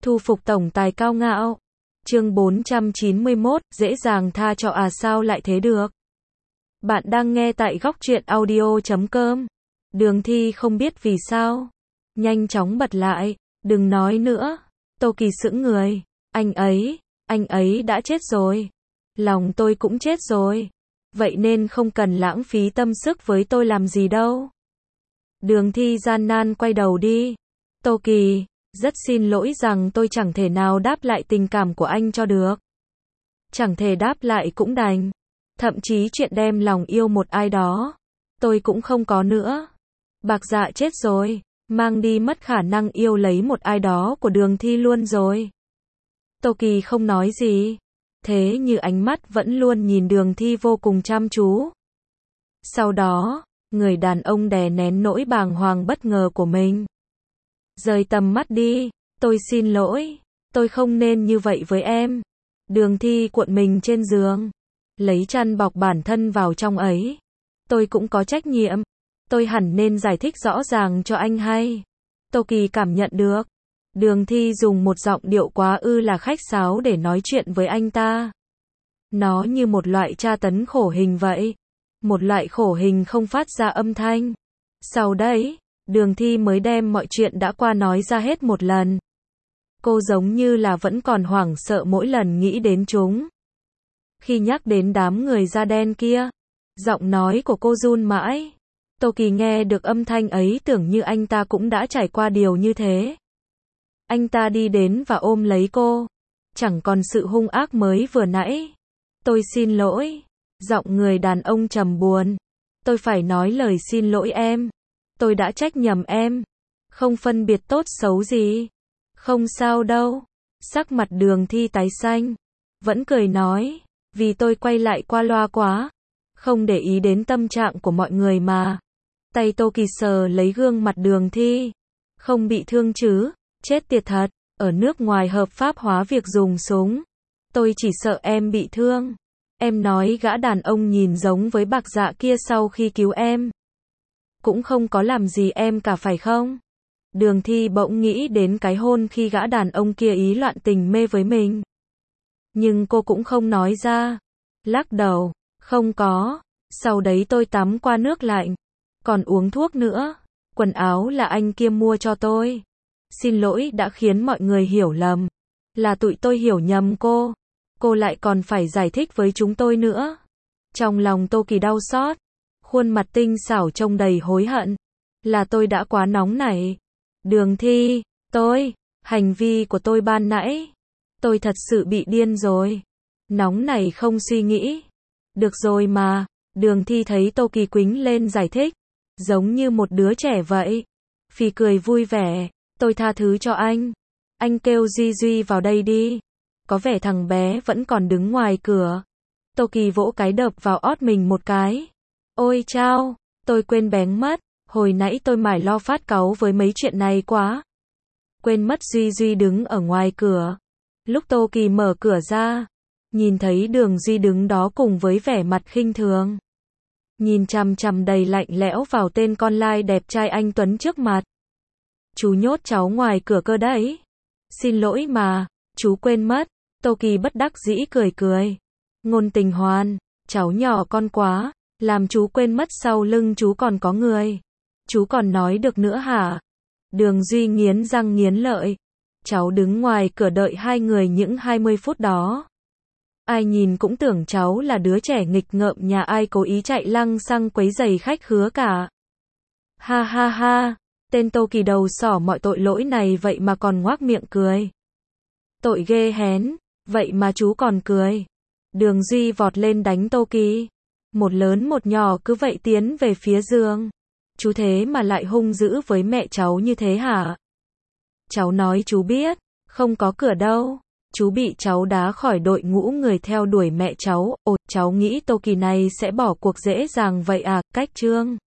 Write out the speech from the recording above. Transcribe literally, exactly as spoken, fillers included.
Thu phục tổng tài cao ngạo. Chương bốn trăm chín mươi mốt, dễ dàng tha cho à sao lại thế được. Bạn đang nghe tại góc truyện audio chấm com. Đường Thi không biết vì sao. Nhanh chóng bật lại, đừng nói nữa. Tô Kỳ sững người. Anh ấy, anh ấy đã chết rồi. Lòng tôi cũng chết rồi. Vậy nên không cần lãng phí tâm sức với tôi làm gì đâu. Đường Thi gian nan quay đầu đi. Tô Kỳ, rất xin lỗi rằng tôi chẳng thể nào đáp lại tình cảm của anh cho được. Chẳng thể đáp lại cũng đành. Thậm chí chuyện đem lòng yêu một ai đó, tôi cũng không có nữa. Bạc Dạ chết rồi, mang đi mất khả năng yêu lấy một ai đó của Đường Thi luôn rồi. Tô Kỳ không nói gì. Thế như ánh mắt vẫn luôn nhìn Đường Thi vô cùng chăm chú. Sau đó, người đàn ông đè nén nỗi bàng hoàng bất ngờ của mình. Rời tầm mắt đi, tôi xin lỗi, tôi không nên như vậy với em. Đường Thi cuộn mình trên giường, lấy chăn bọc bản thân vào trong ấy. Tôi cũng có trách nhiệm, tôi hẳn nên giải thích rõ ràng cho anh hay. Tô Kỳ cảm nhận được, Đường Thi dùng một giọng điệu quá ư là khách sáo để nói chuyện với anh ta. Nó như một loại tra tấn khổ hình vậy. Một loại khổ hình không phát ra âm thanh. Sau đấy, Đường Thi mới đem mọi chuyện đã qua nói ra hết một lần. Cô giống như là vẫn còn hoảng sợ mỗi lần nghĩ đến chúng. Khi nhắc đến đám người da đen kia, giọng nói của cô run mãi. Tô Kỳ nghe được âm thanh ấy tưởng như anh ta cũng đã trải qua điều như thế. Anh ta đi đến và ôm lấy cô. Chẳng còn sự hung ác mới vừa nãy. Tôi xin lỗi. Giọng người đàn ông trầm buồn. Tôi phải nói lời xin lỗi em. Tôi đã trách nhầm em. Không phân biệt tốt xấu gì. Không sao đâu. Sắc mặt Đường Thi tái xanh. Vẫn cười nói. Vì tôi quay lại qua loa quá. Không để ý đến tâm trạng của mọi người mà. Tay Tô Kỳ sờ lấy gương mặt Đường Thi. Không bị thương chứ. Chết tiệt thật. Ở nước ngoài hợp pháp hóa việc dùng súng. Tôi chỉ sợ em bị thương. Em nói gã đàn ông nhìn giống với Bạc Dạ kia sau khi cứu em. Cũng không có làm gì em cả phải không? Đường Thi bỗng nghĩ đến cái hôn khi gã đàn ông kia ý loạn tình mê với mình. Nhưng cô cũng không nói ra. Lắc đầu, không có. Sau đấy tôi tắm qua nước lạnh. Còn uống thuốc nữa. Quần áo là anh kia mua cho tôi. Xin lỗi đã khiến mọi người hiểu lầm. Là tụi tôi hiểu nhầm cô. Cô lại còn phải giải thích với chúng tôi nữa. Trong lòng Tô Kỳ đau xót. Khuôn mặt tinh xảo trông đầy hối hận. Là tôi đã quá nóng nảy. Đường Thi, tôi, hành vi của tôi ban nãy. Tôi thật sự bị điên rồi. Nóng nảy không suy nghĩ. Được rồi mà. Đường Thi thấy Tô Kỳ quýnh lên giải thích. Giống như một đứa trẻ vậy. Phì cười vui vẻ. Tôi tha thứ cho anh. Anh kêu Duy Duy vào đây đi. Có vẻ thằng bé vẫn còn đứng ngoài cửa. Tô Kỳ vỗ cái đập vào ót mình một cái. Ôi chao, tôi quên bén mất. Hồi nãy tôi mải lo phát cáu với mấy chuyện này quá. Quên mất Duy Duy đứng ở ngoài cửa. Lúc Tô Kỳ mở cửa ra, nhìn thấy Đường Duy đứng đó cùng với vẻ mặt khinh thường. Nhìn chằm chằm đầy lạnh lẽo vào tên con lai đẹp trai anh Tuấn trước mặt. Chú nhốt cháu ngoài cửa cơ đấy. Xin lỗi mà, chú quên mất. Tô Kỳ bất đắc dĩ cười cười. Ngôn Tình Hoan, cháu nhỏ con quá, làm chú quên mất sau lưng chú còn có người. Chú còn nói được nữa hả? Đường Duy nghiến răng nghiến lợi. Cháu đứng ngoài cửa đợi hai người những hai mươi phút đó. Ai nhìn cũng tưởng cháu là đứa trẻ nghịch ngợm nhà ai cố ý chạy lăng xăng quấy rầy khách khứa cả. Ha ha ha, tên Tô Kỳ đầu sỏ mọi tội lỗi này vậy mà còn ngoác miệng cười. Tội ghê hén, vậy mà chú còn cười. Đường Duy vọt lên đánh Tô Kỳ. Một lớn một nhỏ cứ vậy tiến về phía giường. Chú thế mà lại hung dữ với mẹ cháu như thế hả? Cháu nói chú biết, không có cửa đâu. Chú bị cháu đá khỏi đội ngũ người theo đuổi mẹ cháu. Ồ, cháu nghĩ Tô Kỳ này sẽ bỏ cuộc dễ dàng vậy à? Cách Trương